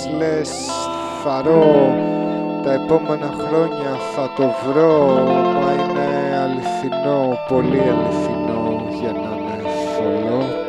λες θαρώ τα επόμενα χρόνια θα το βρω, μα είναι αληθινό, πολύ αληθινό για να είναι θολό.